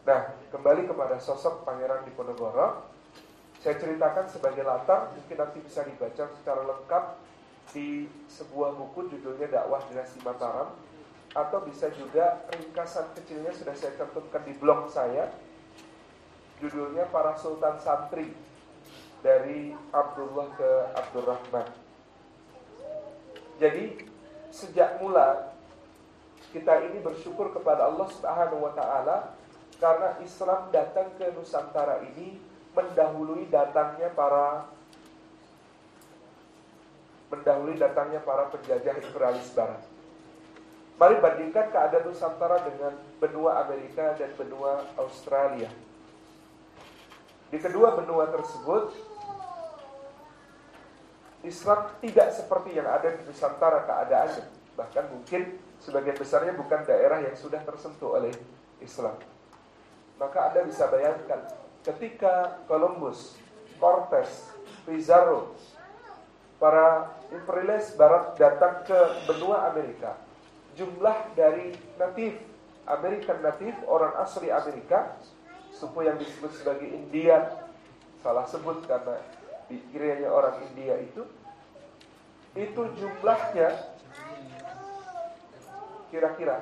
Nah, kembali kepada sosok Pangeran Diponegoro, saya ceritakan sebagai latar, mungkin nanti bisa dibaca secara lengkap di sebuah buku judulnya Dakwah Dinasti Mataram, atau bisa juga ringkasan kecilnya sudah saya cantumkan di blog saya, judulnya Para Sultan Santri dari Abdullah ke Abdurrahman. Jadi sejak mula kita ini bersyukur kepada Allah Subhanahu wa taala karena Islam datang ke Nusantara ini mendahului datangnya para penjajah imperialis barat. Mari bandingkan keadaan Nusantara dengan benua Amerika dan benua Australia. Di kedua benua tersebut, Islam tidak seperti yang ada di Nusantara keadaannya. Bahkan mungkin sebagian besarnya bukan daerah yang sudah tersentuh oleh Islam. Maka Anda bisa bayangkan, ketika Columbus, Cortez, Pizarro, para imperialis barat datang ke benua Amerika, jumlah dari natif, American natif, orang asli Amerika, suku yang disebut sebagai Indian, salah sebut karena dikiranya orang India itu jumlahnya kira-kira,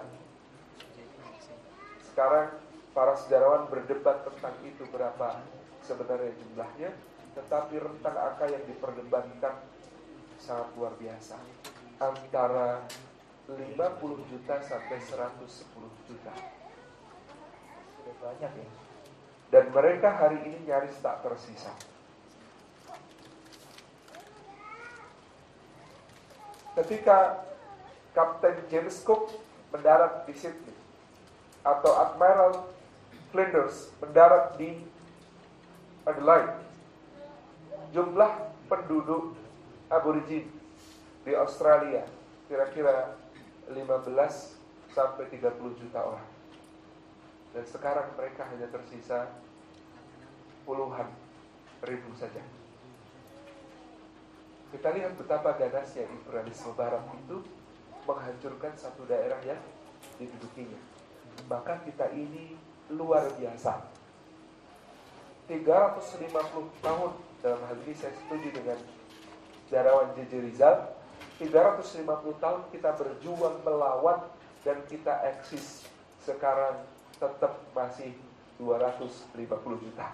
sekarang para sejarawan berdebat tentang itu berapa sebenarnya jumlahnya, tetapi rentang angka yang diperdebatkan sangat luar biasa, antara 50 juta sampai 110 juta. Sudah banyak ya. Dan mereka hari ini nyaris tak tersisa. Ketika Kapten James Cook mendarat di Sydney, atau Admiral Flinders mendarat di Adelaide, jumlah penduduk aborigin di Australia kira-kira 15 sampai 30 juta orang. Dan sekarang mereka hanya tersisa puluhan ribu saja. Kita lihat betapa ganasnya imperialisme barat itu menghancurkan satu daerah yang didudukinya. Maka kita ini luar biasa. 350 tahun, dalam hal ini saya setuju dengan sejarawan J.J. Rizal, 350 tahun kita berjuang melawan dan kita eksis. Sekarang tetap masih 250 juta.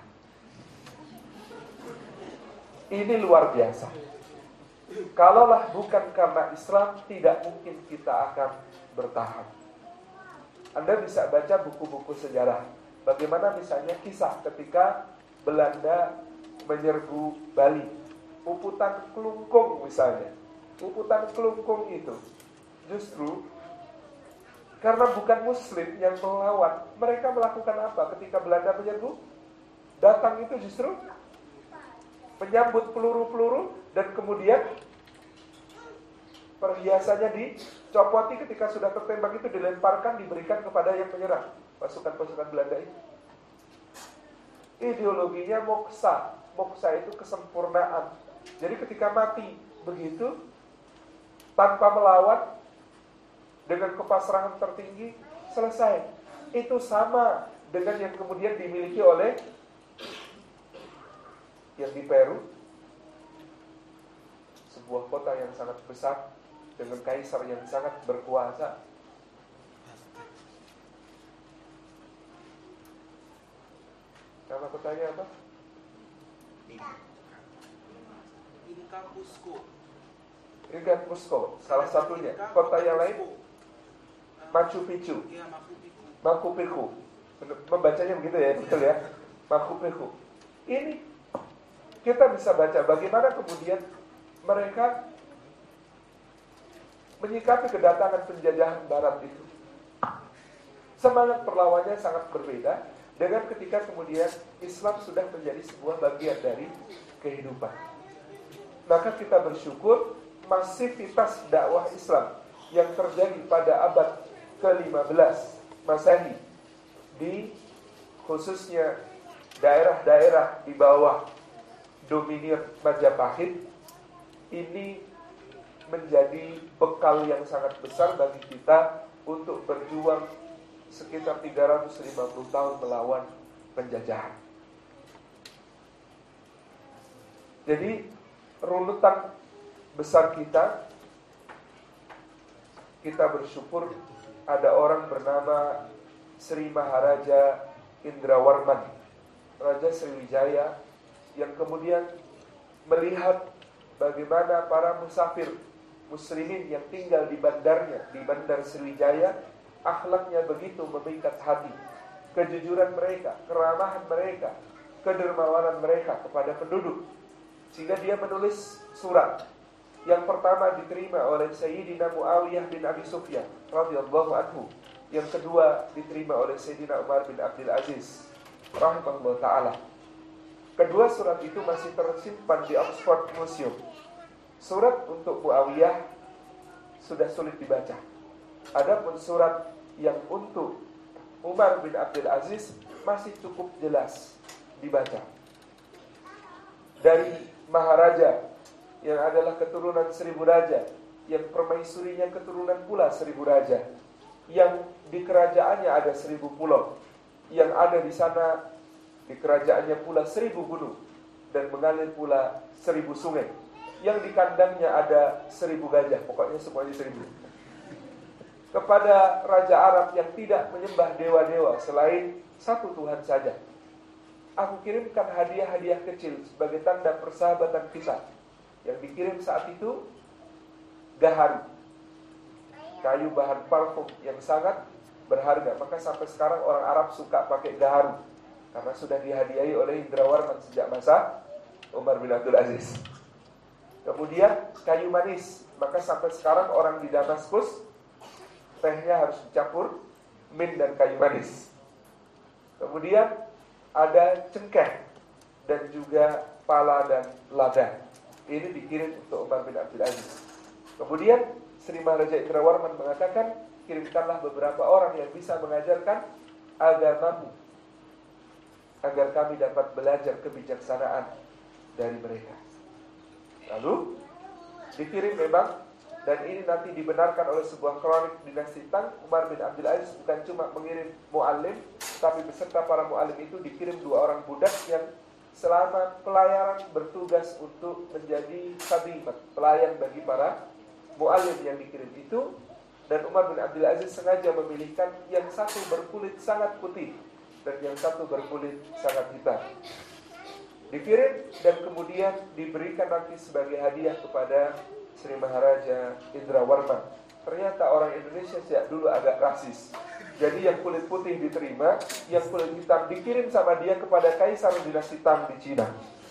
Ini luar biasa. Kalaulah bukan karena Islam, tidak mungkin kita akan bertahan. Anda bisa baca buku-buku sejarah, bagaimana misalnya kisah ketika Belanda menyerbu Bali, Puputan Kelungkung misalnya. Puputan Kelungkung itu justru karena bukan Muslim yang melawan, mereka melakukan apa ketika Belanda menyerbu? Datang itu justru menyambut peluru-peluru, dan kemudian perhiasannya dicopoti ketika sudah tertembak itu dilemparkan, diberikan kepada yang menyerang, pasukan-pasukan Belanda itu. Ideologinya moksa. Moksa itu kesempurnaan. Jadi ketika mati begitu, tanpa melawan, dengan kepasrahan tertinggi, selesai. Itu sama dengan yang kemudian dimiliki oleh yang di Peru, sebuah kota yang sangat besar dengan kaisar yang sangat berkuasa. Nama kotanya apa? Inca Cusco, salah satunya. Kota yang lain Machu Picchu. Machu Picchu. Membacanya begitu ya, betul ya. Machu Picchu. Ini kita bisa baca bagaimana kemudian mereka menyikapi kedatangan penjajahan barat itu. Semangat perlawannya sangat berbeda dengan ketika kemudian Islam sudah menjadi sebuah bagian dari kehidupan. Maka kita bersyukur masivitas dakwah Islam yang terjadi pada abad ke-15 Masehi di khususnya daerah-daerah di bawah dominir Majapahit ini menjadi bekal yang sangat besar bagi kita untuk berjuang sekitar 350 tahun melawan penjajahan. Jadi runutan besar kita bersyukur ada orang bernama Sri Maharaja Indrawarman, Raja Sriwijaya, yang kemudian melihat bagaimana para musafir muslimin yang tinggal di bandarnya, di Bandar Sriwijaya, akhlaknya begitu memikat hati, kejujuran mereka, keramahan mereka, kedermawanan mereka kepada penduduk, sehingga dia menulis surat. Yang pertama diterima oleh Sayyidina Muawiyah bin Abi Sufyan radhiyallahu anhu. Yang kedua diterima oleh Sayyidina Umar bin Abdul Aziz rahimahullah ta'ala. Kedua surat itu masih tersimpan di Oxford Museum. Surat untuk Muawiyah sudah sulit dibaca. Adapun surat yang untuk Umar bin Abdul Aziz masih cukup jelas dibaca. Dari Maharaja yang adalah keturunan 1000 raja, yang permaisurinya keturunan pula 1000 raja, yang di kerajaannya ada 1000 pulau, yang ada di sana di kerajaannya pula 1000 gunung, dan mengalir pula 1000 sungai, yang di kandangnya ada 1000 gajah, pokoknya semuanya 1000. Kepada Raja Arab yang tidak menyembah dewa-dewa selain satu Tuhan saja, aku kirimkan hadiah-hadiah kecil sebagai tanda persahabatan kita. Yang dikirim saat itu gaharu, kayu bahan parfum yang sangat berharga. Maka sampai sekarang orang Arab suka pakai gaharu, karena sudah dihadiahi oleh Indrawarman sejak masa Umar bin Abdul Aziz. Kemudian kayu manis, maka sampai sekarang orang di Damaskus tehnya harus dicampur mint dan kayu manis. Kemudian ada cengkeh dan juga pala dan lada. Ini dikirim untuk Umar bin Abdul Aziz. Kemudian Sri Maharaja Indrawarman mengatakan, kirimkanlah beberapa orang yang bisa mengajarkan agamamu, agar kami dapat belajar kebijaksanaan dari mereka. Lalu dikirim memang, dan ini nanti dibenarkan oleh sebuah kronik dinasti Tang. Umar bin Abdul Aziz bukan cuma mengirim mu'alim, tapi beserta para mu'alim itu dikirim 2 orang budak yang selama pelayaran bertugas untuk menjadi khadimat, pelayan bagi para mu'alim yang dikirim itu. Dan Umar bin Abdul Aziz sengaja memilihkan yang satu berkulit sangat putih dan yang satu berkulit sangat hitam. Dikirim dan kemudian diberikan nanti sebagai hadiah kepada Sri Maharaja Indrawarman. Ternyata orang Indonesia sejak dulu agak rasis. Jadi yang kulit putih diterima, yang kulit hitam dikirim sama dia kepada Kaisar dinasti Tang di Cina.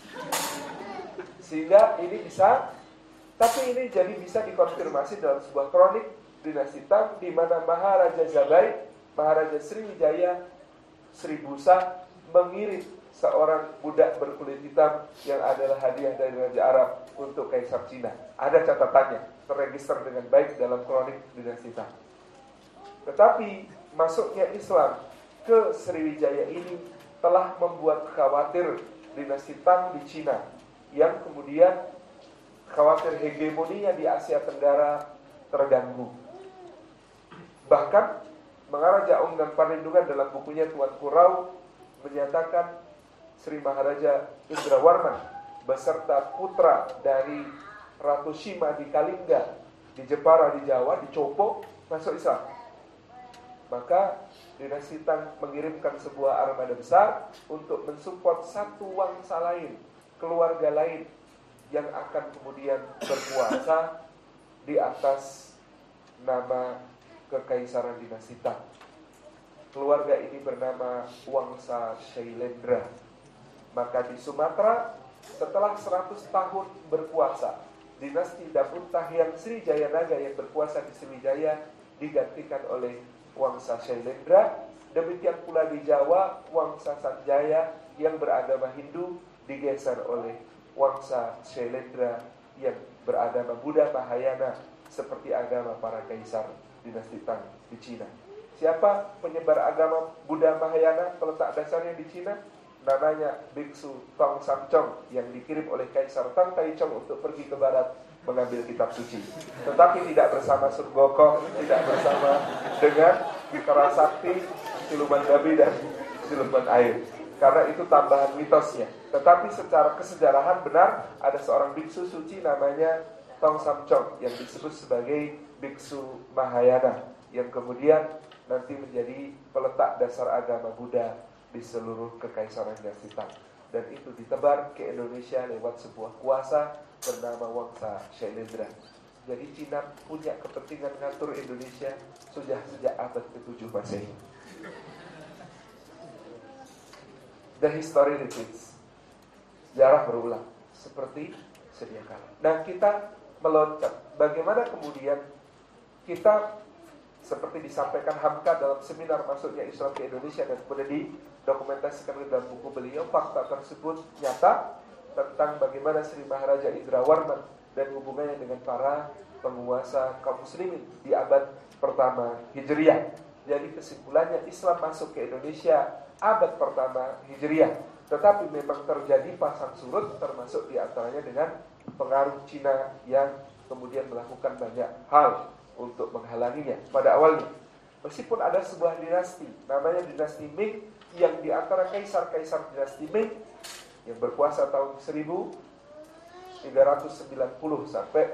Sehingga ini bisa, tapi ini jadi bisa dikonfirmasi dalam sebuah kronik dinasti Tang, di mana Maharaja Zabai, Maharaja Sriwijaya, Sri Busa mengirim seorang budak berkulit hitam yang adalah hadiah dari Raja Arab untuk Kaisar Cina. Ada catatannya, terregister dengan baik dalam kronik dinasti Tang. Tetapi masuknya Islam ke Sriwijaya ini telah membuat khawatir dinasti Tang di Cina, yang kemudian khawatir hegemoninya di Asia Tenggara terganggu. Bahkan Maharaja Aung dan Parlindungan dalam bukunya Tuanku Rau menyatakan Sri Maharaja Indrawarman beserta putra dari Ratu Shima di Kalingga, di Jepara di Jawa, di Copo, masuk Islam. Maka dinasti Tang mengirimkan sebuah armada besar untuk mensupport satu wangsa lain, keluarga lain yang akan kemudian berkuasa di atas nama kekaisaran dinasti Tang. Keluarga ini bernama Wangsa Shailendra. Maka di Sumatera setelah 100 tahun berkuasa, dinasti Dapur Tahyang Srijayanaga yang berkuasa di Sriwijaya digantikan oleh Wangsa Shailendra. Demikian pula di Jawa, Wangsa Sanjaya yang beragama Hindu digeser oleh Wangsa Shailendra yang beragama Buddha Mahayana, seperti agama para kaisar dinasti Tang di Cina. Siapa penyebar agama Buddha Mahayana peletak dasarnya di Cina? Namanya Biksu Tong Samchong yang dikirim oleh Kaisar Tang Taichung untuk pergi ke barat mengambil kitab suci, tetapi tidak bersama Sun Gokong, tidak bersama dengan Kerasakti, siluman babi dan siluman air, karena itu tambahan mitosnya. Tetapi secara kesejarahan benar ada seorang biksu suci namanya Tong Samchong yang disebut sebagai biksu Mahayana, yang kemudian nanti menjadi peletak dasar agama Buddha di seluruh kekaisaran Yaksitan. Dan itu ditebar ke Indonesia lewat sebuah kuasa bernama Wangsa Shailendra. Jadi Cina punya kepentingan ngatur Indonesia sudah sejak abad ke-7 Masehi. The history repeats. Sejarah berulang seperti sedia kala. Nah, kita meloncat. Bagaimana kemudian kita seperti disampaikan Hamka dalam seminar masuknya Islam ke Indonesia dan kemudian didokumentasikan dalam buku beliau, fakta tersebut nyata tentang bagaimana Sri Maharaja Indrawarman dan hubungannya dengan para penguasa kaum muslimin di abad pertama Hijriah. Jadi kesimpulannya Islam masuk ke Indonesia abad pertama Hijriah, tetapi memang terjadi pasang surut, termasuk diantaranya dengan pengaruh Cina yang kemudian melakukan banyak hal untuk menghalanginya pada awalnya. Meskipun ada sebuah dinasti namanya dinasti Ming, yang di antara kaisar-kaisar dinasti Ming yang berkuasa tahun 1390 sampai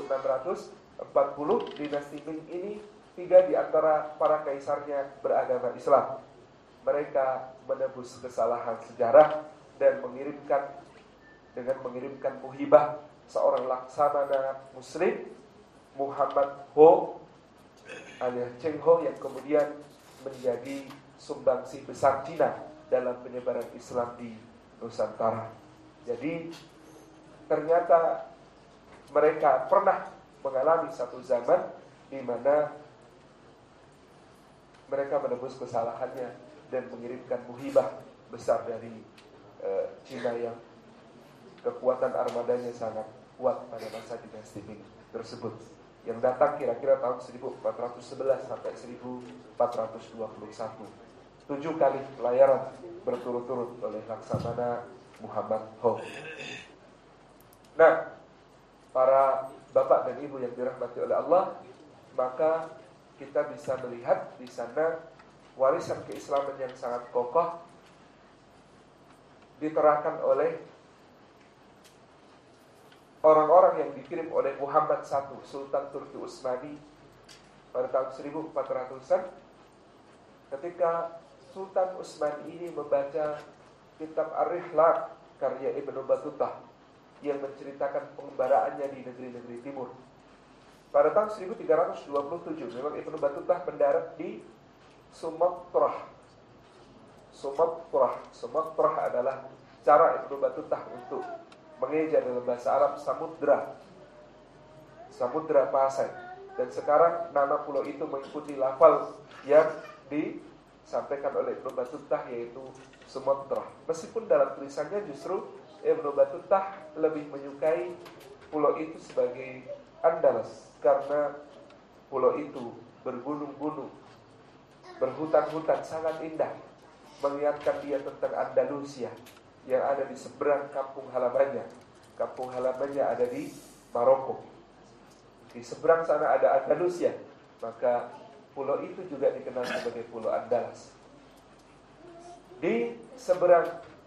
1640, dinasti Ming ini 3 di antara para kaisarnya beragama Islam. Mereka menebus kesalahan sejarah dan mengirimkan muhibah seorang laksamana muslim, Muhammad Ho alias Cheng Ho, yang kemudian menjadi sumbangsi besar Cina dalam penyebaran Islam di Nusantara. Jadi ternyata mereka pernah mengalami satu zaman di mana mereka menebus kesalahannya dan mengirimkan muhibah besar dari Cina yang kekuatan armadanya sangat kuat pada masa dinasti Ming tersebut, yang datang kira-kira tahun 1411 sampai 1421. 7 kali pelayaran berturut-turut oleh Laksamana Muhammad Ho. Nah, para bapak dan ibu yang dirahmati oleh Allah, maka kita bisa melihat di sana warisan keislaman yang sangat kokoh diterahkan oleh orang-orang yang dikirim oleh Muhammad I, Sultan Turki Utsmani pada tahun 1400-an. Ketika Sultan Utsmani ini membaca kitab Ar-Rihlat karya Ibnu Battuta yang menceritakan pengembaraannya di negeri-negeri timur. Pada tahun 1327 memang Ibnu Battuta mendarat di Sumatra. Sumatra adalah cara Ibnu Battuta untuk mengeja dalam bahasa Arab Samudra Pasai. Dan sekarang nama pulau itu mengikuti lafal yang disampaikan oleh Ibnu Battuta, yaitu Sumatra. Meskipun dalam tulisannya justru Ibnu Battuta lebih menyukai pulau itu sebagai Andalus, karena pulau itu bergunung-gunung, berhutan-hutan sangat indah, mengingatkan dia tentang Andalusia yang ada di seberang kampung halamannya. Kampung halamannya ada di Maroko. Di seberang sana ada Andalusia, maka pulau itu juga dikenal sebagai Pulau Andalus. Di seberang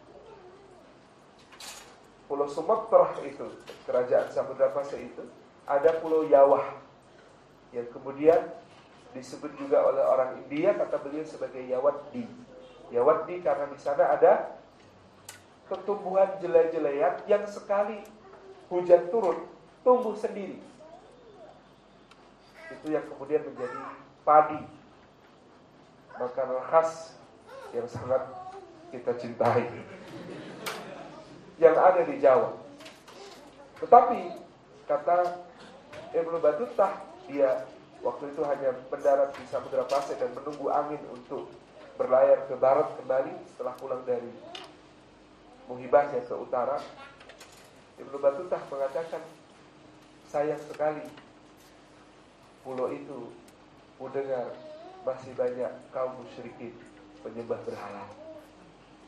Pulau Sumatra itu, kerajaan Samudra Pasai itu, ada Pulau Yawah yang kemudian disebut juga oleh orang India, kata beliau, sebagai Yawaddi. Yawaddi karena di sana ada pertumbuhan jelai-jelaian yang sekali hujan turun tumbuh sendiri. Itu yang kemudian menjadi padi, makanan khas yang sangat kita cintai, yang ada di Jawa. Tetapi kata Ibnu Battuta, dia waktu itu hanya mendarat di Samudra Pasai dan menunggu angin untuk berlayar ke barat kembali setelah pulang dari muhibahnya ke utara. Ibnu Battuta mengatakan, sayang sekali pulau itu mendengar masih banyak kaum musyrikin penyembah berhala.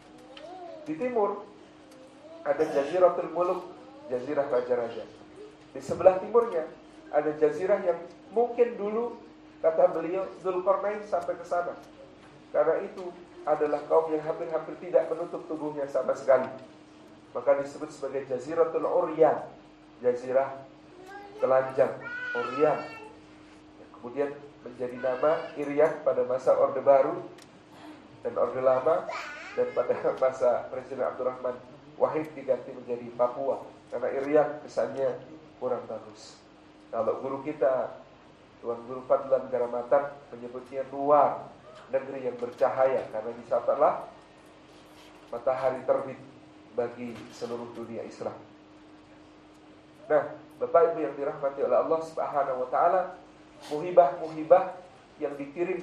Di timur ada Jaziratul Muluk, jazirah raja-raja. Di sebelah timurnya ada jazirah yang mungkin dulu, kata beliau, Dzulqarnain sampai ke sana. Karena itu adalah kaum yang hampir-hampir tidak menutup tubuhnya sama sekali. Maka disebut sebagai Jaziratul Uryan, jazirah telanjang, Uryan. Kemudian menjadi nama Irian pada masa Orde Baru dan Orde Lama, dan pada masa Presiden Abdurrahman Wahid diganti menjadi Papua. Karena Irian kesannya kurang bagus. Kalau guru kita, Tuan Guru Fadlan Garamatan, menyebutnya luar, negeri yang bercahaya, karena di sanalah matahari terbit bagi seluruh dunia Islam. Nah, Bapak Ibu yang dirahmati oleh Allah Subhanahu wa taala, muhibah-muhibah yang dikirim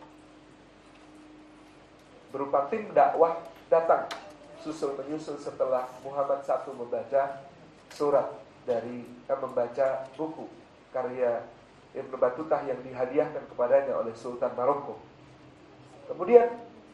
berupa tim dakwah datang susul menyusul setelah Muhammad I membaca surat dari membaca buku karya Ibnu Battuta yang dihadiahkan kepadanya oleh Sultan Maroko. Kemudian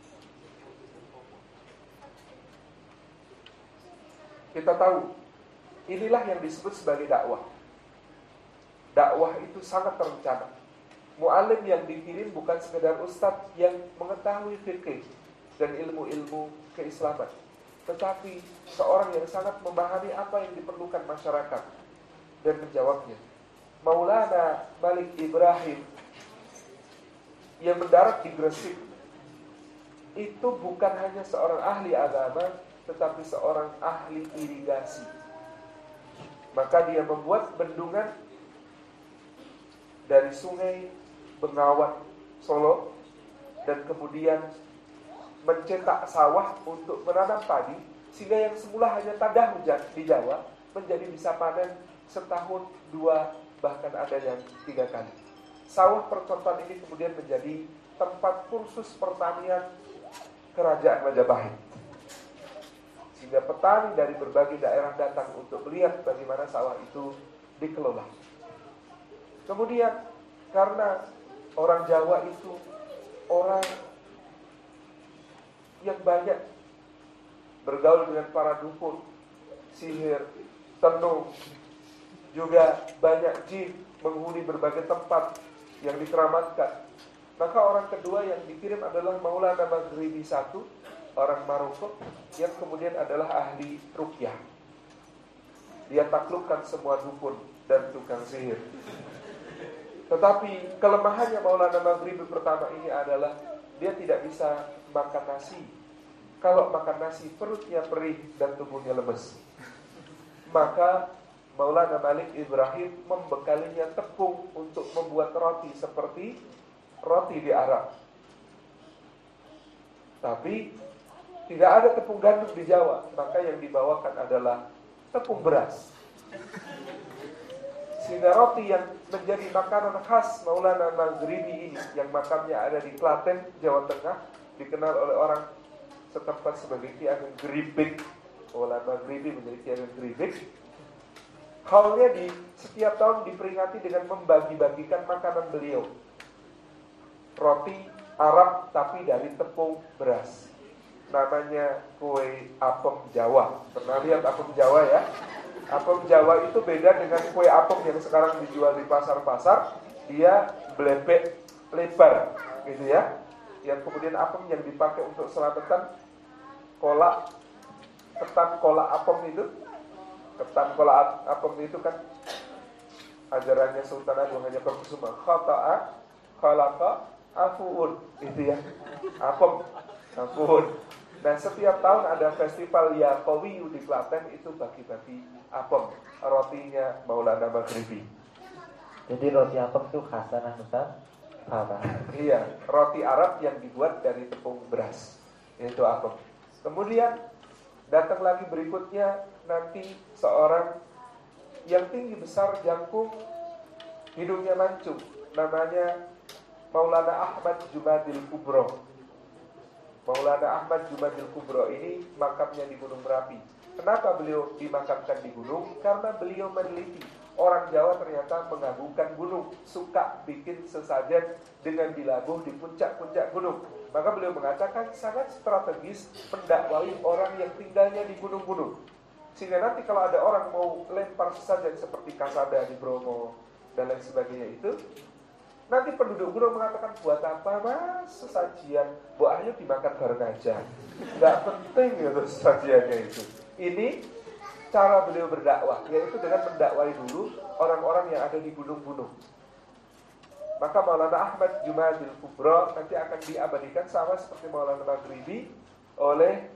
kita tahu inilah yang disebut sebagai dakwah. Dakwah itu sangat terencana. Mu'alim yang dikirim bukan sekedar ustadz yang mengetahui fikih dan ilmu-ilmu keislaman, tetapi seorang yang sangat memahami apa yang diperlukan masyarakat dan menjawabnya. Maulana Malik Ibrahim yang mendarat di Gresik itu bukan hanya seorang ahli agama, tetapi seorang ahli irigasi. Maka dia membuat bendungan dari sungai Bengawan Solo, dan kemudian mencetak sawah untuk menanam padi, sehingga yang semula hanya tanda hujan di Jawa menjadi bisa panen setahun, 2, bahkan ada yang 3 kali. Sawah percontohan ini kemudian menjadi tempat kursus pertanian Kerajaan Majapahit, sehingga petani dari berbagai daerah datang untuk melihat bagaimana sawah itu dikelola. Kemudian karena orang Jawa itu orang yang banyak bergaul dengan para dukun, sihir, tenung, juga banyak jin menghuni berbagai tempat yang dikeramatkan. Maka orang kedua yang dikirim adalah Maulana Maghribi I, orang Maroko, yang kemudian adalah ahli ruqyah. Dia taklukkan semua dukun dan tukang sihir. Tetapi kelemahannya Maulana Maghribi pertama ini adalah dia tidak bisa makan nasi. Kalau makan nasi perutnya perih dan tubuhnya lemes. Maka Maulana Malik Ibrahim membekalinya tepung untuk membuat roti seperti roti di Arab. Tapi tidak ada tepung gandum di Jawa, maka yang dibawakan adalah tepung beras. Sehingga roti yang menjadi makanan khas Maulana Maghribi ini, yang makamnya ada di Klaten, Jawa Tengah, dikenal oleh orang setempat sebagai Ki Ageng Geribik. Maulana Maghribi menjadi Ki Ageng Geribik. Haulnya di setiap tahun diperingati dengan membagi-bagikan makanan beliau. Roti Arab tapi dari tepung beras. Namanya kue apem Jawa. Pernah lihat apem Jawa ya? Apem Jawa itu beda dengan kue apem yang sekarang dijual di pasar-pasar. Dia belebek lebar gitu ya. Yang kemudian apem yang dipakai untuk selamatan kolak, ketan kolak apem itu. Ketan kolak apem itu kan ajarannya Sultan Agung Hadjikusuma. Khata'a khalaqa afuun, itu ya. Apem, afuun. Dan setiap tahun ada festival Yaqawiyu di Klaten, itu bagi-bagi apem, rotinya Maulana Maghribi. Jadi roti apem itu khasanah Ustaz? Apa? Iya, roti Arab yang dibuat dari tepung beras, itu apem. Kemudian datang lagi berikutnya nanti seorang yang tinggi besar, jangkung, hidungnya mancung, namanya Maulana Ahmad Jumadil Kubro. Maulana Ahmad Jumadil Kubro ini makamnya di Gunung Merapi. Kenapa beliau dimakamkan di gunung? Karena beliau meneliti orang Jawa ternyata mengagungkan gunung, suka bikin sesajen dengan dilabuh di puncak-puncak gunung. Maka beliau mengatakan sangat strategis mendakwai orang yang tinggalnya di gunung-gunung. Sehingga nanti kalau ada orang mau lempar sesajen seperti Kasada di Bromo dan lain sebagainya itu, nanti penduduk gunung mengatakan, buat apa mas sesajian, Bu Ayu dimakan bareng aja, nggak penting gitu sesajiannya itu. Ini cara beliau berdakwah, yaitu dengan mendakwai dulu orang-orang yang ada di gunung-gunung. Maka Maulana Ahmad Jumadil Kubro nanti akan diabadikan sama seperti Maulana Maghribi oleh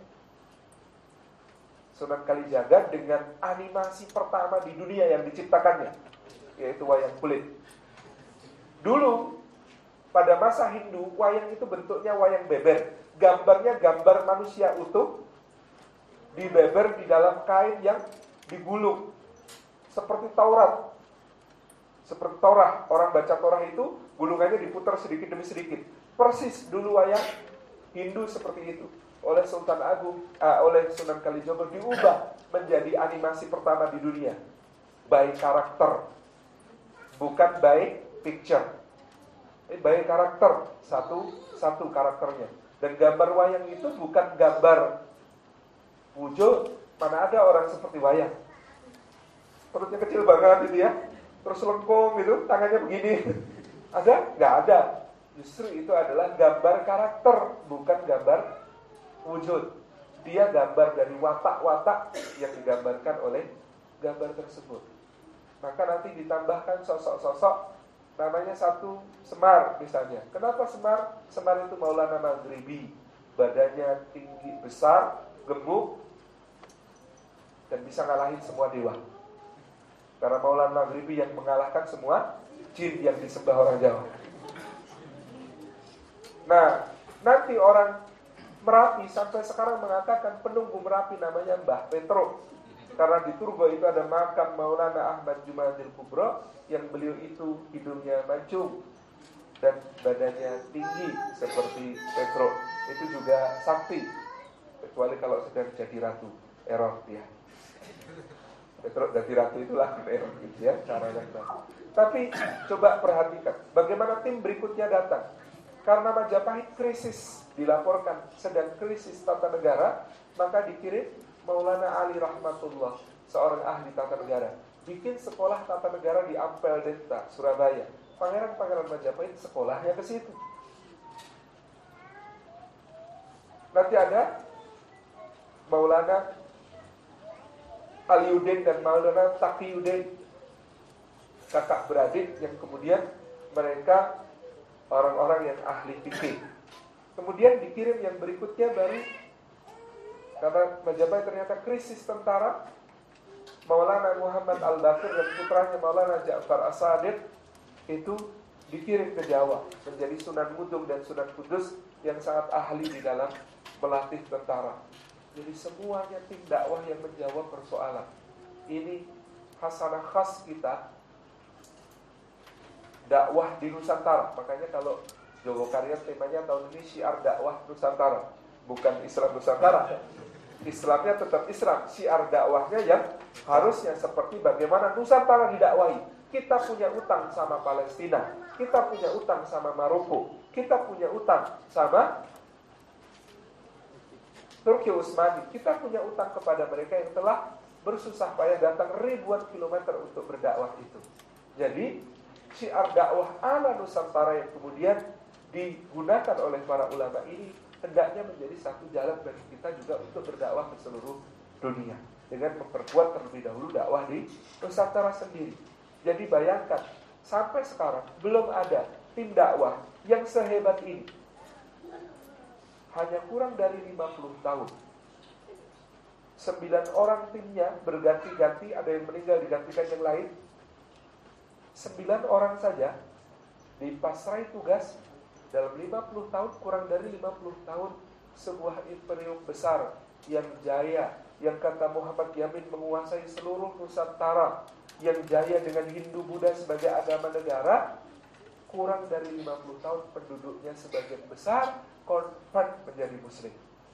Sunan Kalijaga dengan animasi pertama di dunia yang diciptakannya, yaitu wayang kulit. Dulu pada masa Hindu, wayang itu bentuknya wayang beber. Gambarnya gambar manusia utuh dibeber di dalam kain yang digulung seperti Taurat. Seperti Torah, orang baca Torah itu gulungannya diputar sedikit demi sedikit. Persis dulu wayang Hindu seperti itu. Oleh Sultan Agung, oleh Sunan Kalijogo diubah menjadi animasi pertama di dunia. By karakter, bukan by picture. By karakter, satu karakternya. Dan gambar wayang itu bukan gambar wujud. Mana ada orang seperti wayang, perutnya kecil banget gitu ya, terus lengkung gitu, tangannya begini. Ada? Nggak ada. Justru itu adalah gambar karakter, bukan gambar wujud. Dia gambar dari watak-watak yang digambarkan oleh gambar tersebut. Maka nanti ditambahkan sosok-sosok, namanya satu Semar misalnya. Kenapa Semar? Semar itu Maulana Maghribi. Badannya tinggi, besar, gemuk, dan bisa ngalahin semua dewa. Karena Maulana Maghribi yang mengalahkan semua jin yang disembah orang Jawa. Nah, nanti orang Merapi sampai sekarang mengatakan penunggu Merapi namanya Mbah Petro. Karena di Turgo itu ada makam Maulana Ahmad Jumadil Kubro, yang beliau itu hidungnya mancung dan badannya tinggi seperti Petro. Itu juga sakti, kecuali kalau sedang jadi ratu, error dia. Petro jadi ratu itulah error gitu ya caranya. Tapi coba perhatikan bagaimana tim berikutnya datang. Karena Majapahit krisis, dilaporkan sedang krisis tata negara, maka dikirim Maulana Ali Rahmatullah, seorang ahli tata negara, bikin sekolah tata negara di Ampel Denta, Surabaya. Pangeran-pangeran Majapahit sekolahnya ke situ. Nanti ada Maulana Aliuddin dan Maulana Taqiyuddin, kakak beradik yang kemudian mereka orang-orang yang ahli fikih. Kemudian dikirim yang berikutnya baru, karena Majapahit ternyata krisis tentara, Maulana Muhammad Al-Baqir dan putranya Maulana Ja'far As-Sadiq itu dikirim ke Jawa menjadi Sunan Mudung dan Sunan Kudus yang sangat ahli di dalam melatih tentara. Jadi semuanya tim dakwah yang menjawab persoalan. Ini hasanah khas kita, dakwah di Nusantara. Makanya kalau Jogokarya temanya tahun ini syiar dakwah Nusantara, bukan Islam Nusantara. Islamnya tetap Islam, syiar dakwahnya yang harusnya seperti bagaimana Nusantara didakwahi. Kita punya utang sama Palestina, kita punya utang sama Maroko, kita punya utang sama Turki Utsmani, kita punya utang kepada mereka yang telah bersusah payah datang ribuan kilometer untuk berdakwah itu. Jadi syiar dakwah ala Nusantara yang kemudian digunakan oleh para ulama ini hendaknya menjadi satu jalan bagi kita juga untuk berdakwah ke seluruh dunia dengan memperkuat terlebih dahulu dakwah di Nusantara sendiri. Jadi bayangkan sampai sekarang belum ada tim dakwah yang sehebat ini. Hanya kurang dari 50 tahun. 9 orang timnya berganti-ganti, ada yang meninggal digantikan yang lain. 9 orang saja dipasrai tugas dalam 50 tahun, kurang dari 50 tahun sebuah imperium besar yang jaya, yang kata Muhammad Yamin menguasai seluruh Nusantara, yang jaya dengan Hindu Buddha sebagai agama negara. Kurang dari 50 tahun penduduknya sebagian besar convert menjadi muslim.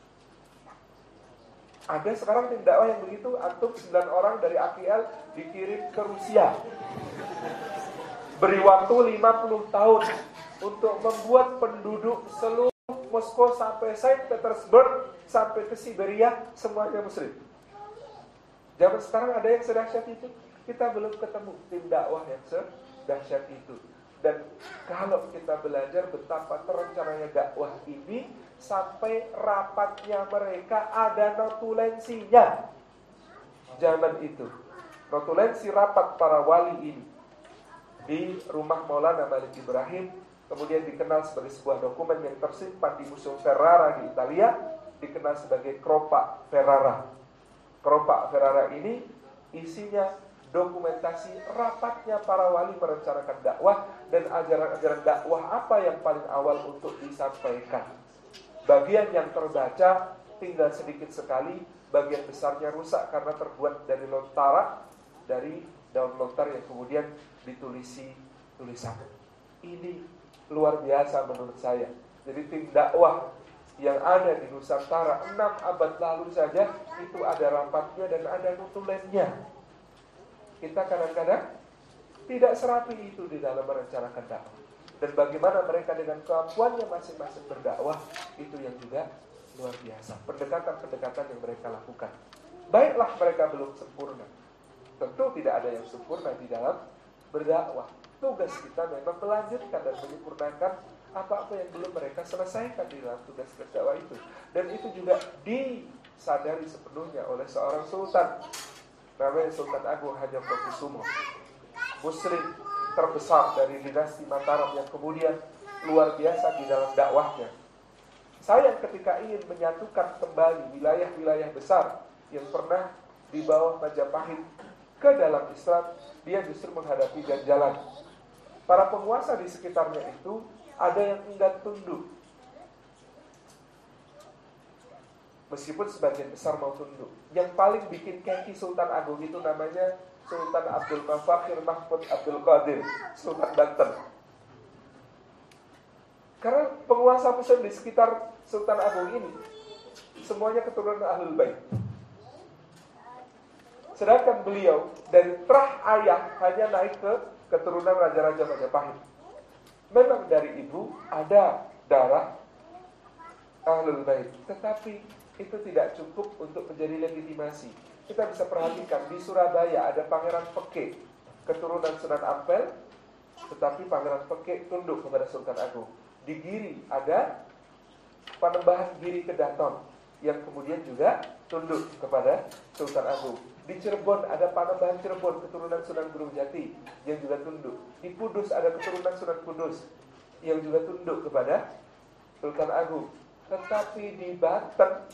Ada sekarang tim dakwah yang begitu, antum 9 orang dari AKL dikirim ke Rusia. Beri waktu 50 tahun untuk membuat penduduk seluruh Moskow sampai Saint Petersburg sampai ke Siberia semuanya muslim. Zaman sekarang ada yang sedahsyat itu? Kita belum ketemu tim dakwah yang sedahsyat itu. Dan kalau kita belajar betapa terencananya dakwah ini, sampai rapatnya mereka ada notulensinya. Zaman itu notulensi rapat para wali ini di rumah Maulana Malik Ibrahim, kemudian dikenal sebagai sebuah dokumen yang tersimpan di Museum Ferrara di Italia, dikenal sebagai Cropa Ferrara. Cropa Ferrara ini isinya dokumentasi rapatnya para wali merencanakan dakwah dan ajaran-ajaran dakwah apa yang paling awal untuk disampaikan. Bagian yang terbaca tinggal sedikit sekali, bagian besarnya rusak karena terbuat dari lontara, dari daun lontar yang kemudian ditulisi tulisan. Ini luar biasa menurut saya. Jadi tim dakwah yang ada di Nusantara 6 abad lalu saja itu ada rapatnya dan ada notulennya. Kita kadang-kadang tidak serapi itu di dalam merencanakan dakwah. Dan bagaimana mereka dengan kemampuannya masing-masing berdakwah, itu yang juga luar biasa. Pendekatan-pendekatan yang mereka lakukan. Baiklah mereka belum sempurna. Tentu tidak ada yang sempurna di dalam berdakwah. Tugas kita memang melanjutkan dan menyempurnakan apa-apa yang belum mereka selesaikan di dalam tugas berdakwah itu. Dan itu juga disadari sepenuhnya oleh seorang sultan, namanya Sultan Agung Hadjiapokusumo, Muslim terbesar dari dinasti Mataram yang kemudian luar biasa di dalam dakwahnya. Sayang ketika ingin menyatukan kembali wilayah-wilayah besar yang pernah di bawah Majapahit ke dalam Islam, dia justru menghadapi ganjalan. Para penguasa di sekitarnya itu ada yang enggan tunduk, meskipun sebagian besar mau tunduk. Yang paling bikin keki Sultan Agung itu namanya Sultan Abdul Mafakir Mahmud Abdul Qadir, Sultan Banten. Karena penguasa Muslim di sekitar Sultan Agung ini semuanya keturunan Ahlul Bait. Sedangkan beliau dari terah ayah hanya naik ke keturunan Raja-Raja Majapahit. Memang dari ibu ada darah Ahlul Bait, tetapi itu tidak cukup untuk menjadi legitimasi. Kita bisa perhatikan di Surabaya ada Pangeran Peke, keturunan Sunan Ampel, tetapi Pangeran Peke tunduk kepada Sultan Agung. Di Giri ada Panembahan Giri Kedaton yang kemudian juga tunduk kepada Sultan Agung. Di Cirebon ada Panembahan Cirebon, keturunan Sunan Gunung Jati yang juga tunduk. Di Kudus ada keturunan Sunan Kudus yang juga tunduk kepada Sultan Agung. Tetapi di Banten,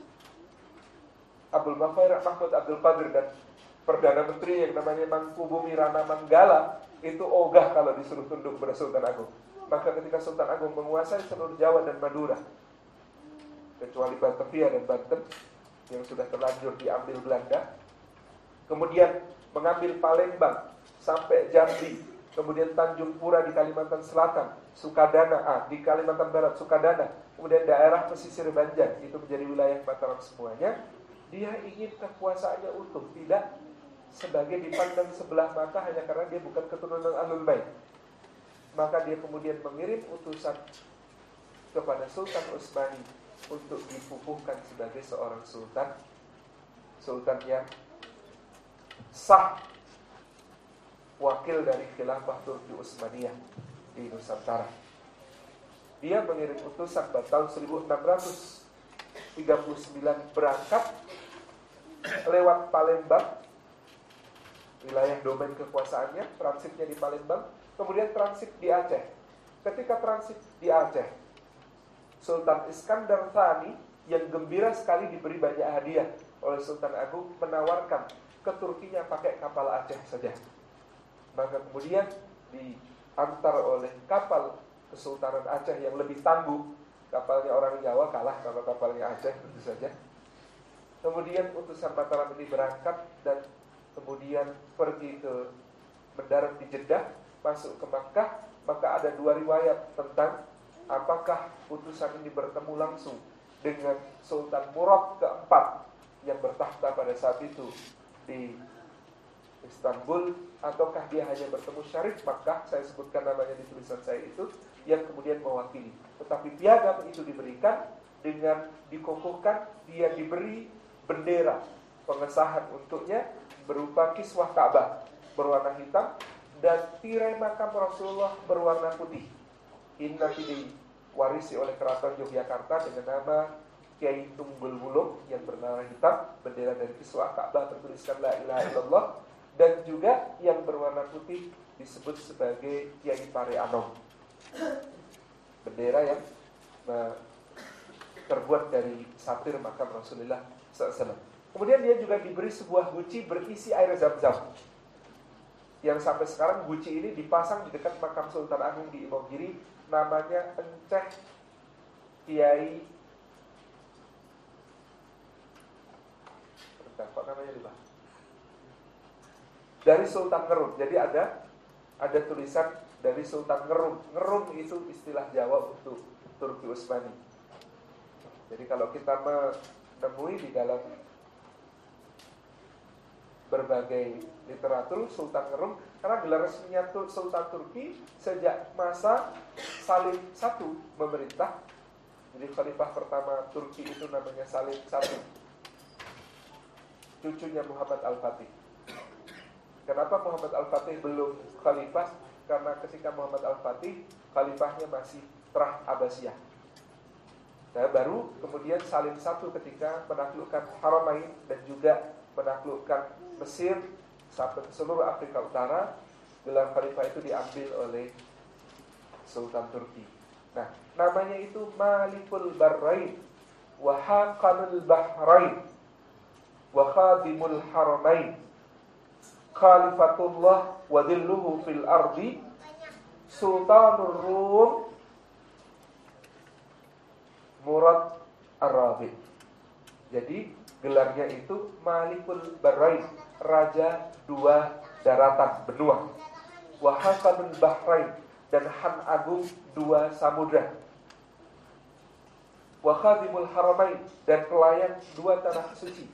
Abdul Mafakir Mahmud Abdul Qadir dan Perdana Menteri yang namanya Mangkubumi Rana Manggala itu ogah kalau disuruh tunduk kepada Sultan Agung. Maka ketika Sultan Agung menguasai seluruh Jawa dan Madura, kecuali Batavia dan Banten yang sudah terlanjur diambil Belanda, kemudian mengambil Palembang sampai Jambi, kemudian Tanjung Pura di Kalimantan Selatan, Sukadana di Kalimantan Barat, Sukadana, kemudian daerah pesisir Banjar, itu menjadi wilayah Mataram semuanya. Dia ingin kekuasaannya utuh, tidak sebagai dipandang sebelah mata hanya karena dia bukan keturunan Ahlul Bait. Maka dia kemudian mengirim utusan kepada Sultan Utsmani untuk dipupuhkan sebagai seorang sultan, sultan yang sah, wakil dari khilafah Turki Utsmaniyah di Nusantara. Dia mengirim utusan pada tahun 1639 berangkat lewat Palembang, wilayah domain kekuasaannya, transitnya di Palembang, kemudian transit di Aceh. Ketika transit di Aceh, Sultan Iskandar Tsani yang gembira sekali diberi banyak hadiah oleh Sultan Agung menawarkan ke Turkinya pakai kapal Aceh saja. Maka kemudian diantar oleh kapal Kesultanan Aceh yang lebih tangguh. Kapalnya orang Jawa kalah sama kapalnya Aceh tentu saja. Kemudian utusan Mataram ini berangkat dan kemudian pergi ke mendarat di Jeddah, masuk ke Makkah. Maka ada dua riwayat tentang apakah utusan ini bertemu langsung dengan Sultan Murad keempat yang bertahta pada saat itu di Istanbul, ataukah dia hanya bertemu Syarif Makkah, saya sebutkan namanya di tulisan saya itu, yang kemudian mewakili. Tetapi piagam itu diberikan dengan dikukuhkan, dia diberi bendera pengesahan untuknya berupa kiswah Ka'bah berwarna hitam dan tirai makam Rasulullah berwarna putih. Ini nanti diwarisi oleh Keraton Yogyakarta dengan nama Kiai Tunggul Wulung yang berwarna hitam, bendera dari kiswah Ka'bah bertuliskan La ilaha illallah, dan juga yang berwarna putih disebut sebagai Kiai Pare Anom, bendera yang terbuat dari satir makam Rasulullah SAW. Kemudian dia juga diberi sebuah guci berisi air zam-zam, yang sampai sekarang guci ini dipasang di dekat makam Sultan Agung di Imogiri, namanya Enceh Kiai. Apa namanya lupa? Dari Sultan Ngerum. Jadi ada tulisan dari Sultan Ngerum. Ngerum itu istilah Jawa untuk Turki Utsmani. Jadi kalau kita menemui di dalam berbagai literatur Sultan Ngerum, karena gelar resminya Sultan Turki sejak masa Salim I memerintah. Jadi khalifah pertama Turki itu namanya Salim I, cucunya Muhammad Al-Fatih. Kenapa Muhammad Al-Fatih belum khalifah? Karena ketika Muhammad Al-Fatih khalifahnya masih Trah Abbasiyah. Nah, baru kemudian Salim I ketika menaklukkan Haramain dan juga menaklukkan Mesir sampai ke seluruh Afrika Utara, gelar khalifah itu diambil oleh Sultan Turki. Nah, namanya itu Malikul Barrain wa Haqanul Bahrain wa Khadimul Haramain Khalifatullah wa dhilluhu fil ardi Sultanur Rum Murad Ar-Rabi. Jadi gelarnya itu Malikul Barrain, Raja dua daratan benua, wa Hasanul Bahrain, dan Han Agung dua samudra, wa Khadimul Haramain, dan pelayan dua tanah suci,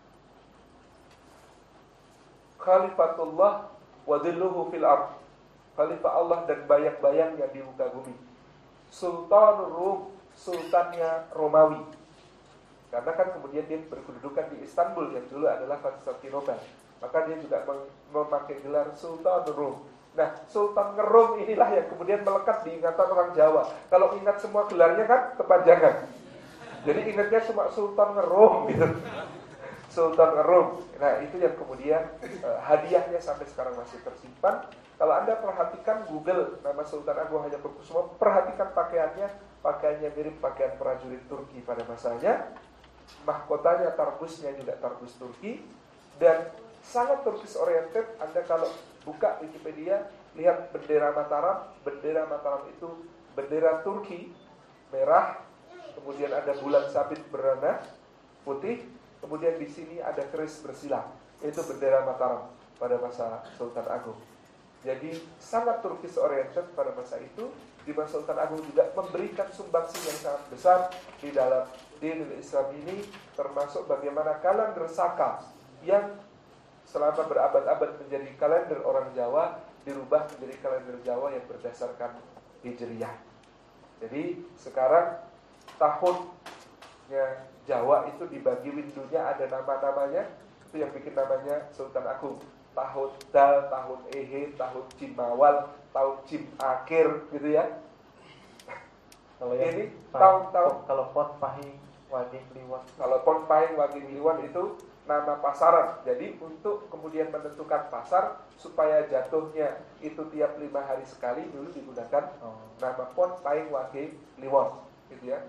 Khalifatullah wa dhilluhu fil ard, Khalifah Allah dan bayang-bayangnya di muka bumi, Sultanur Rum, sultannya Romawi. Karena kan kemudian dia berkedudukan di Istanbul yang dulu adalah Konstantinopel, maka dia juga memakai gelar Sultan Rum. Nah, Sultan Ngerum inilah yang kemudian melekat di ingatan orang Jawa. Kalau ingat semua gelarnya kan kepanjangan, jadi ingatnya cuma Sultan Ngerum gitu. Sultan Ngerum. Nah, itu yang kemudian hadiahnya sampai sekarang masih tersimpan. Kalau Anda perhatikan Google nama Sultan Agung Hamengkubuwono, perhatikan pakaiannya mirip pakaian prajurit Turki pada masanya. Mahkotanya, tarbusnya juga tarbus Turki, dan sangat Turkish oriented. Anda kalau buka Wikipedia, lihat bendera Mataram. Bendera Mataram itu bendera Turki, merah, kemudian ada bulan sabit berwarna putih, kemudian di sini ada keris bersilang. Itu bendera Mataram pada masa Sultan Agung. Jadi sangat Turkish oriented pada masa itu. Di masa Sultan Agung juga memberikan sumbangsi yang sangat besar di dalam dinul Islam ini, termasuk bagaimana kalender Saka yang selama berabad-abad menjadi kalender orang Jawa dirubah menjadi kalender Jawa yang berdasarkan Hijriyah. Jadi sekarang tahunnya Jawa itu dibagi windunya, ada nama-namanya. Itu yang bikin namanya Sultan Agung. Tahun Dal, tahun Ehe, tahun Cimawal, tahun Cim Akhir gitu ya. Kalau ini tahun-tahun, kalau Pon Pahing Wage Kliwon. Kalau Pon Pahing Wage Kliwon itu nama pasaran. Jadi untuk kemudian menentukan pasar supaya jatuhnya itu tiap 5 hari sekali, dulu digunakan nama Pon Pahing Wage Kliwon gitu ya.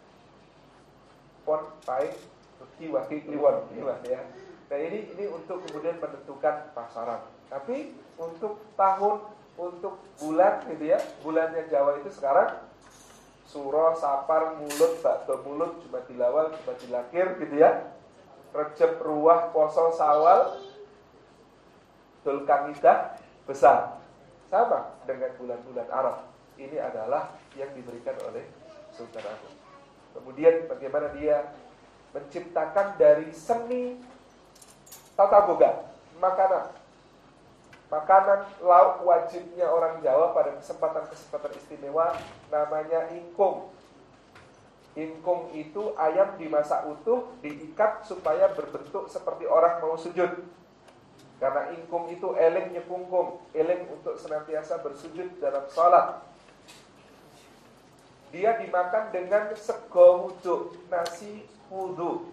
Pon Pahing Wage Kliwon ya. Nah ini untuk kemudian menentukan pasaran. Tapi untuk tahun, untuk bulan gitu ya, bulannya Jawa itu sekarang Suro, Sapar, Mulut, Bakto Mulut, Jumadilawal, Jumadilakir gitu ya. Recep, Ruah, Poso, Sawal, Dzulqa'dah, Besar. Sama dengan bulan-bulan Arab. Ini adalah yang diberikan oleh Sultan Agung. Kemudian bagaimana dia menciptakan dari seni tata boga, makanan lauk wajibnya orang Jawa pada kesempatan-kesempatan istimewa namanya ingkung. Ingkung itu ayam dimasak utuh, diikat supaya berbentuk seperti orang mau sujud. Karena ingkung itu eling nyepungkung, eling untuk senantiasa bersujud dalam sholat. Dia dimakan dengan sego wudhu, nasi wudhu.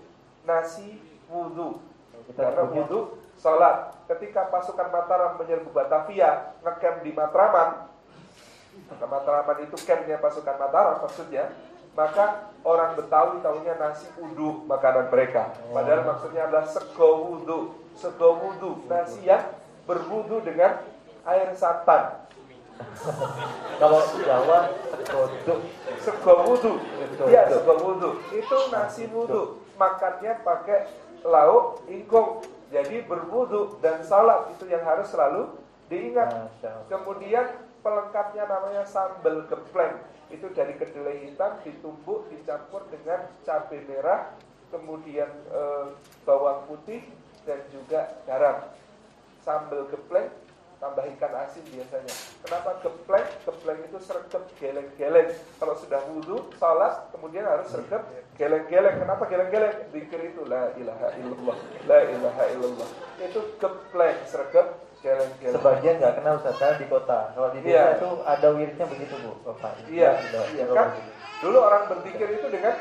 Karena wudhu sholat. Ketika pasukan Mataram menyerbu Batavia, ngecamp di Matraman, maka Matraman itu campnya pasukan Mataram maksudnya, maka orang Betawi taunya nasi uduk makanan mereka. Padahal maksudnya adalah sego wudhu, nasi yang berwudhu dengan air santan. Kalau Jawa sego wudhu. Iya, sego wudhu. Itu nasi wudhu. Makannya pakai lauk ingkung. Jadi berwudhu dan salat itu yang harus selalu diingat. Kemudian pelengkapnya namanya sambal gepleng. Itu dari kedelai hitam ditumbuk, dicampur dengan cabai merah, kemudian bawang putih dan juga garam. Sambal gepleng tambah ikan asin biasanya. Kenapa gepleng? Gepleng itu sregep geleng-geleng. Kalau sudah wudhu, salat, kemudian harus sregep geleng-geleng. Kenapa geleng-geleng? Zikir itu la ilaha illallah, la ilaha illallah. Itu gepleng, sregep geleng-geleng. Sebagian nggak kenal Ustaz di kota. Kalau di desa itu ada wiridnya begitu Bu, Bapak. Iya kan? Dulu orang berzikir itu dengan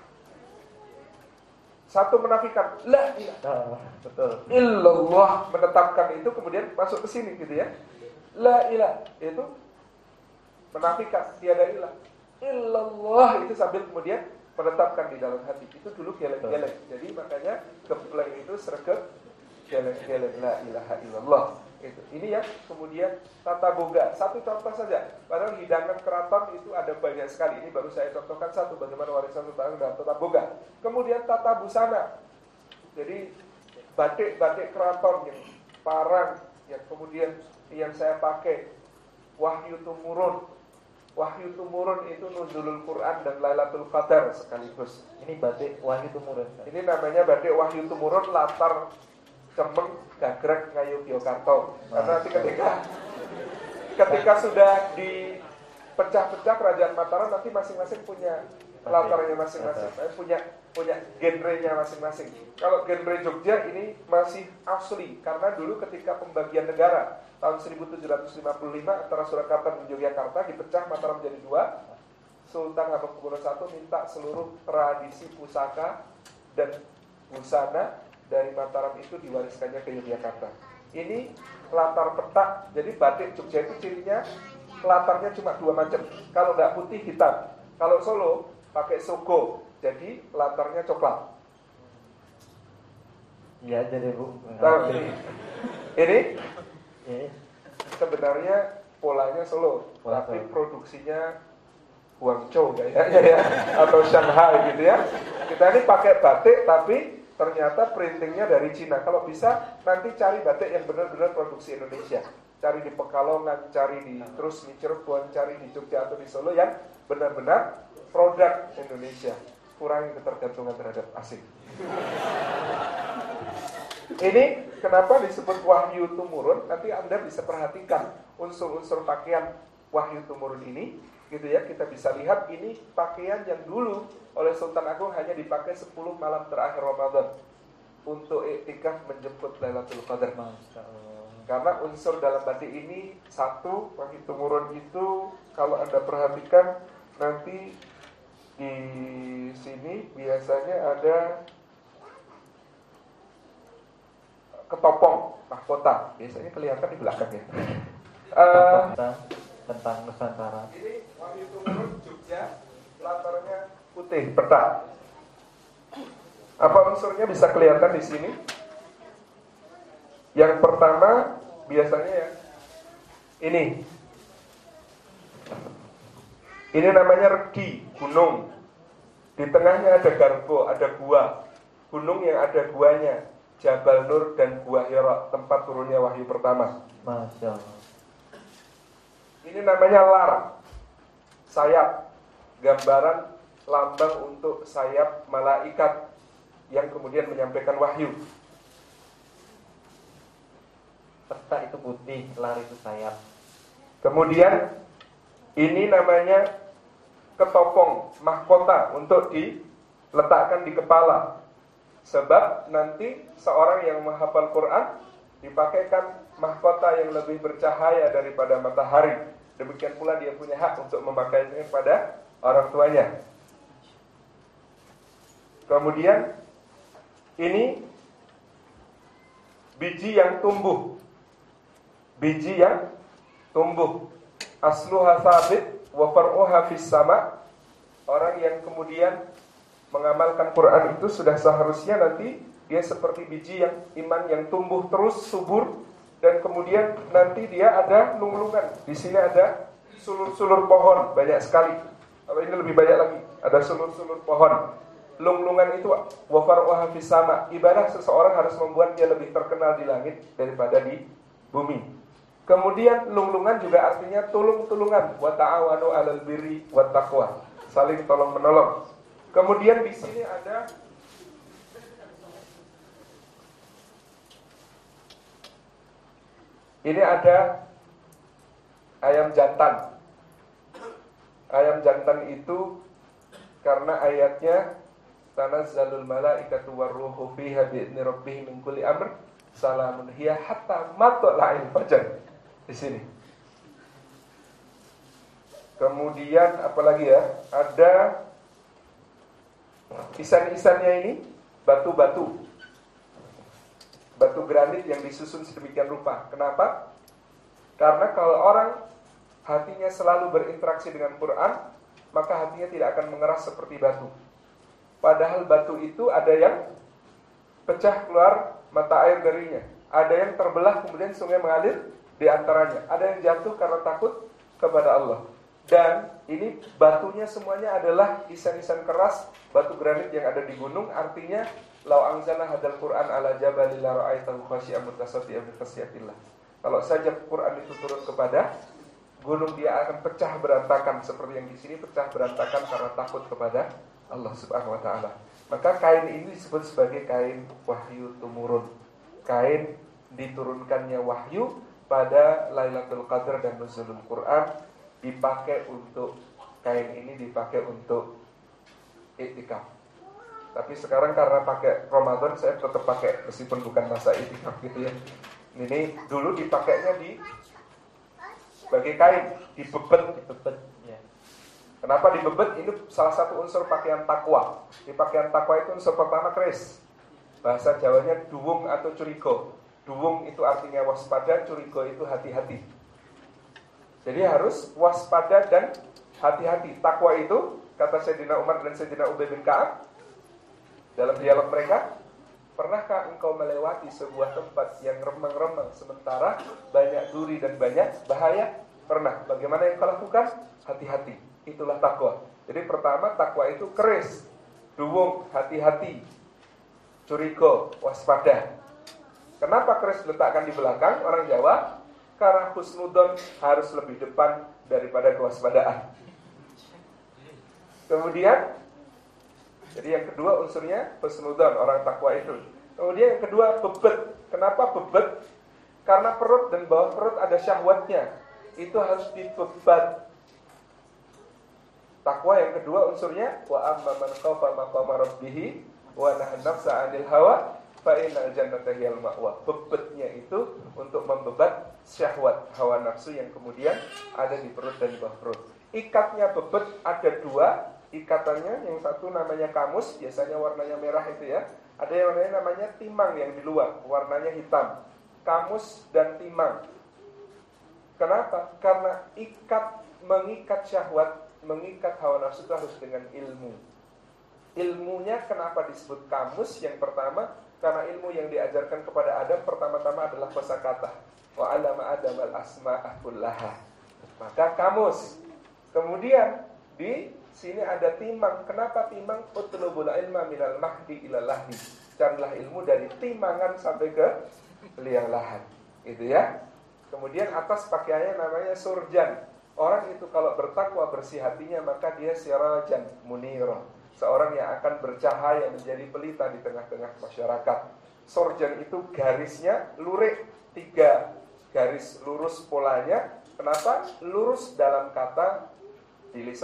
satu menafikan la ilaha illallah, menetapkan itu kemudian masuk ke sini gitu ya. La ilaha itu menafikan tiada ilah. Illallah itu sambil kemudian menetapkan di dalam hati. Itu dulu geleng-geleng. Jadi makanya gepleng itu sregep geleng-geleng la ilaha illallah. Itu. Ini yang kemudian tata boga. Satu contoh saja. Padahal hidangan keraton itu ada banyak sekali. Ini baru saya contohkan satu bagaimana warisan Sultan dan tata boga. Kemudian tata busana. Jadi batik-batik keraton yang parang, yang kemudian yang saya pakai Wahyu Tumurun. Wahyu Tumurun itu Nuzulul Quran dan Lailatul Qadar sekaligus. Ini batik Wahyu Tumurun. Ini namanya batik Wahyu Tumurun, latar Cemeng Gagrek Ngayogyakarta. Karena nanti ketika sudah dipecah-pecah kerajaan Mataram, nanti masing-masing punya latarnya masing-masing, punya genrenya masing-masing. Kalau genre Jogja ini masih asli, karena dulu ketika pembagian negara tahun 1755 antara Surakarta dan Yogyakarta dipecah Mataram jadi dua. Sultan Hamengkubuwono I minta seluruh tradisi pusaka dan busana dari Mataram itu diwariskannya ke Yogyakarta. Ini latar petak. Jadi batik Jogja itu cirinya latarnya cuma dua macam. Kalau nggak putih hitam. Kalau Solo pakai soko. Jadi latarnya coklat. Iya jadi Bu. Ini sebenarnya polanya Solo, tapi produksinya Guangzhou kayaknya ya, atau Shanghai gitu ya. Kita ini pakai batik tapi ternyata printingnya dari Cina. Kalau bisa nanti cari batik yang benar-benar produksi Indonesia. Cari di Pekalongan, cari di terus di Cirebon, cari di Jogja atau di Solo yang benar-benar produk Indonesia. Kurangi ketergantungan terhadap asing. Ini kenapa disebut Wahyu Tumurun? Nanti Anda bisa perhatikan unsur-unsur pakaian Wahyu Tumurun ini, gitu ya. Kita bisa lihat ini pakaian yang dulu oleh Sultan Agung hanya dipakai 10 malam terakhir Ramadan untuk iktikaf menjemput Lailatul Qadar. Karena unsur dalam batik ini satu, Wahyu Tumurun itu kalau Anda perhatikan nanti di sini biasanya ada ketopong mahkota, biasanya kelihatan di belakangnya. Tentang Nusantara. Ini Wahyu Tumurun Jogja, latarnya putih peta. Apa unsurnya bisa kelihatan di sini? Yang pertama biasanya ya ini namanya regi, gunung. Di tengahnya ada garbo, ada gua. Gunung yang ada guanya, Jabal Nur dan Gua Hira, tempat turunnya wahyu pertama. Masya Allah. Ini namanya lar, sayap, gambaran lambang untuk sayap malaikat yang kemudian menyampaikan wahyu. Peta itu putih, lar itu sayap. Kemudian ini namanya ketopong mahkota untuk diletakkan di kepala. Sebab nanti seorang yang menghafal Quran dipakaikan mahkota yang lebih bercahaya daripada matahari. Demikian pula dia punya hak untuk memakainya pada orang tuanya. Kemudian ini biji yang tumbuh. Biji yang tumbuh. Asluha sabit wa far'uha fis sama. Orang yang kemudian mengamalkan Quran itu sudah seharusnya nanti dia seperti biji yang iman yang tumbuh terus subur, dan kemudian nanti dia ada lunglungan. Di sini ada sulur-sulur pohon banyak sekali. Kalau ini lebih banyak lagi, ada sulur-sulur pohon. Lunglungan itu wa far'uha fis sama. Ibadah seseorang harus membuat dia lebih terkenal di langit daripada di bumi. Kemudian lunglungan juga artinya tulung-tulungan, wa ta'awanu 'alal birri wat taqwa, saling tolong-menolong. Kemudian di sini ada ayam jantan. Ayam jantan itu karena ayatnya tanazzalul malaikatu warruhu fiha bi'izni rabbihim min kulli amr salamun hiya hatta matla'il fajr. Di sini. Kemudian apalagi ya? Ada isan-isannya ini batu-batu. Batu granit yang disusun sedemikian rupa. Kenapa? Karena kalau orang hatinya selalu berinteraksi dengan Quran, maka hatinya tidak akan mengeras seperti batu. Padahal batu itu ada yang pecah keluar mata air darinya, ada yang terbelah kemudian sungai mengalir di antaranya, ada yang jatuh karena takut kepada Allah. Dan ini batunya semuanya adalah isan-isan keras, batu granit yang ada di gunung. Artinya lau anzalna hadzal Qur'an ala jabalin la ra'aitahu khashi'an mutasaddian min khasyatillah. Kalau saja Quran itu turun kepada gunung, dia akan pecah berantakan seperti yang di sini pecah berantakan karena takut kepada Allah Subhanahu wa taala. Maka kain ini disebut sebagai kain wahyu tumurun. Kain diturunkannya wahyu pada Lailatul Qadar dan nuzulul Quran, dipakai untuk kain ini dipakai untuk iktikaf. Tapi sekarang karena pakai Ramadan saya tetap pakai meskipun bukan masa iktikaf gitu ya. Ini dulu dipakainya sebagai kain, dibebet ya. Kenapa dibebet? Ini salah satu unsur pakaian takwa. Di pakaian takwa itu unsur pertama keris. Bahasa Jawanya duwung atau curigo. Duwung itu artinya waspada, curigo itu hati-hati. Jadi harus waspada dan hati-hati. Takwa itu, kata Sayyidina Umar dan Sayyidina Ubay bin Ka'ab dalam dialog mereka, pernahkah engkau melewati sebuah tempat yang remang-remang sementara banyak duri dan banyak bahaya? Pernah. Bagaimana yang kau lakukan? Hati-hati. Itulah takwa. Jadi pertama, takwa itu keris, duwung, hati-hati, curigo, waspada. Kenapa keris diletakkan di belakang? Orang Jawa, karena husnudon harus lebih depan daripada kewaspadaan. Kemudian, jadi yang kedua unsurnya husnudon, orang takwa itu. Kemudian yang kedua bebet. Kenapa bebet? Karena perut dan bawah perut ada syahwatnya. Itu harus dibebat. Takwa yang kedua unsurnya wa amma man khafa maqama rabbih wa nahan nafsa 'anil hawa fa innal jannata hiyal ma'wa. Bebetnya itu untuk membebat syahwat hawa nafsu yang kemudian ada di perut dan di bawah perut. Ikatnya bebet ada dua ikatannya. Yang satu namanya kamus, biasanya warnanya merah itu ya. Ada yang namanya timang yang di luar, warnanya hitam. Kamus dan timang. Kenapa? Karena mengikat syahwat, mengikat hawa nafsu itu harus dengan ilmu. Ilmunya kenapa disebut kamus? Yang pertama, karena ilmu yang diajarkan kepada Adam pertama-tama adalah kosakata. Wa 'allama Adamal asma'a kullaha. Maka kamus. Kemudian di sini ada timang. Kenapa timang? Utlubul ilma minal mahdi ilal lahdi. Carilah ilmu dari timangan sampai ke liang lahat. Itu ya. Kemudian atas pakaiannya namanya surjan. Orang itu kalau bertakwa bersih hatinya, maka dia sirajan munira, seorang yang akan bercahaya menjadi pelita di tengah-tengah masyarakat. Surjan itu garisnya lurik, 3 garis lurus polanya. Kenapa? Lurus dalam kata di lisan,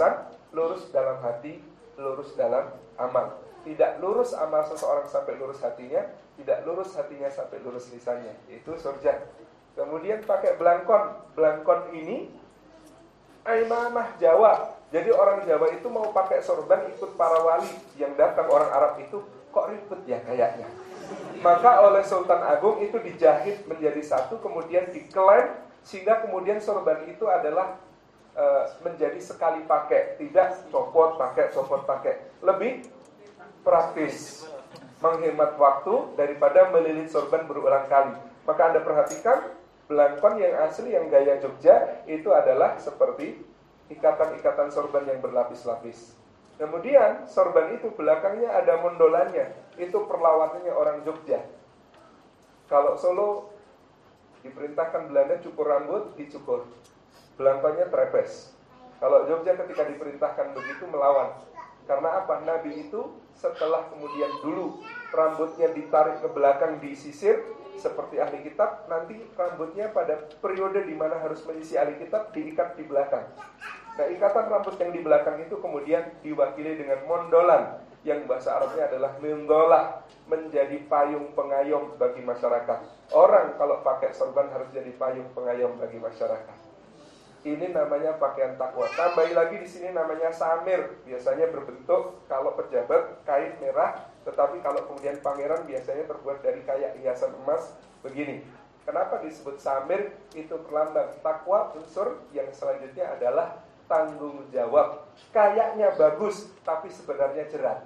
lurus dalam hati, lurus dalam amal. Tidak lurus amal seseorang sampai lurus hatinya, tidak lurus hatinya sampai lurus lisannya. Itu surga. Kemudian pakai belangkon. Belangkon ini imamah Jawa. Jadi orang Jawa itu mau pakai sorban ikut para wali yang datang. Orang Arab itu kok ribet ya kayaknya. Maka oleh Sultan Agung itu dijahit menjadi satu, kemudian diklaim, sehingga kemudian sorban itu adalah menjadi sekali pakai, tidak copot pakai. Lebih praktis, menghemat waktu daripada melilit sorban berulang kali. Maka Anda perhatikan, belangkon yang asli, yang gaya Jogja, itu adalah seperti ikatan-ikatan sorban yang berlapis-lapis. Kemudian sorban itu belakangnya ada mondolannya. Itu perlawanannya orang Jogja. Kalau Solo diperintahkan Belanda cukur rambut, dicukur. Belangkonnya trepes. Kalau Jogja ketika diperintahkan begitu melawan. Karena apa? Nabi itu setelah kemudian dulu rambutnya ditarik ke belakang, disisir seperti ahli kitab, nanti rambutnya pada periode di mana harus menyisir ahli kitab diikat di belakang. Nah, ikatan rambut yang di belakang itu kemudian diwakili dengan mondolan, yang bahasa Arabnya adalah mindolah, menjadi payung pengayom bagi masyarakat. Orang kalau pakai sorban harus jadi payung pengayom bagi masyarakat. Ini namanya pakaian takwa. Tambahi lagi di sini namanya samir. Biasanya berbentuk kalau pejabat kain merah, tetapi kalau kemudian pangeran biasanya terbuat dari kayak hiasan emas begini. Kenapa disebut samir? Itu perlambang takwa. Unsur yang selanjutnya adalah tanggung jawab. Kayaknya bagus, tapi sebenarnya jerat.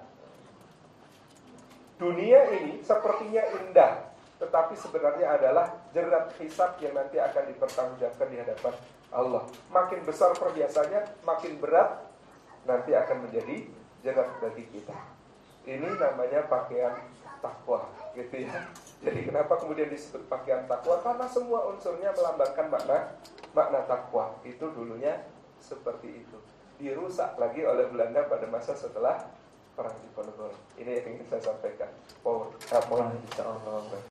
Dunia ini sepertinya indah, tetapi sebenarnya adalah jerat hisab yang nanti akan dipertanggungjawabkan di hadapan Allah. Makin besar perhiasannya, makin berat nanti akan menjadi jerat bagi kita. Ini namanya pakaian takwa, gitu ya. Jadi kenapa kemudian disebut pakaian takwa? Karena semua unsurnya melambangkan makna takwa. Itu dulunya seperti itu. Dirusak lagi oleh Belanda pada masa setelah Perang Diponegoro. Ini yang ingin saya sampaikan. Power, insya Allah.